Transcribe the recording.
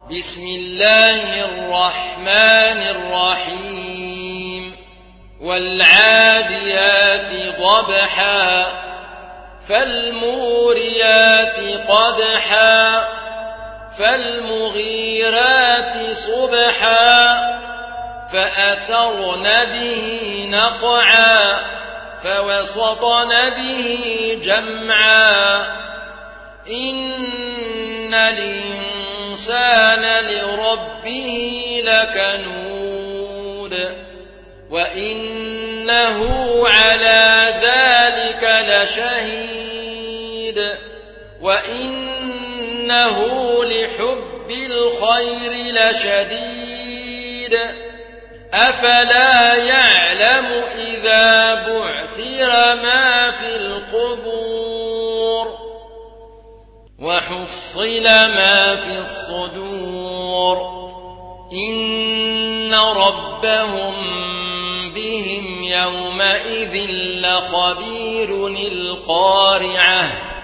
بسم الله الرحمن الرحيم والعاديات ضبحا فالموريات قدحا فالمغيرات صبحا فأثرن به نقعا فوسطن به جمعا إن الإنسان لربه لكنود وإنه على ذلك لشهيد وإنه لحب الخير لشديد أفلا يعلم إذا بعثر ما في القبور وحصل ما في الصدور إن ربهم بهم يومئذ لخبير القارعة